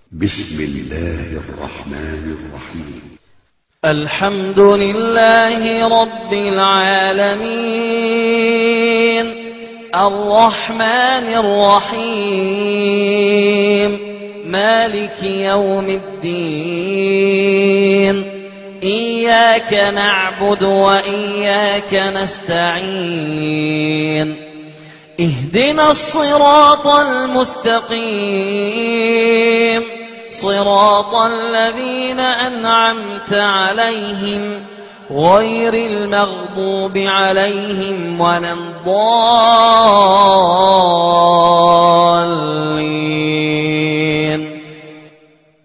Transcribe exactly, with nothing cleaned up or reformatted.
بسم الله الرحمن الرحيم. الحمد لله رب العالمين الرحمن الرحيم مالك يوم الدين إياك نعبد وإياك نستعين اهدنا الصراط المستقيم صراط الذين أنعمت عليهم غير المغضوب عليهم ولا الضالين.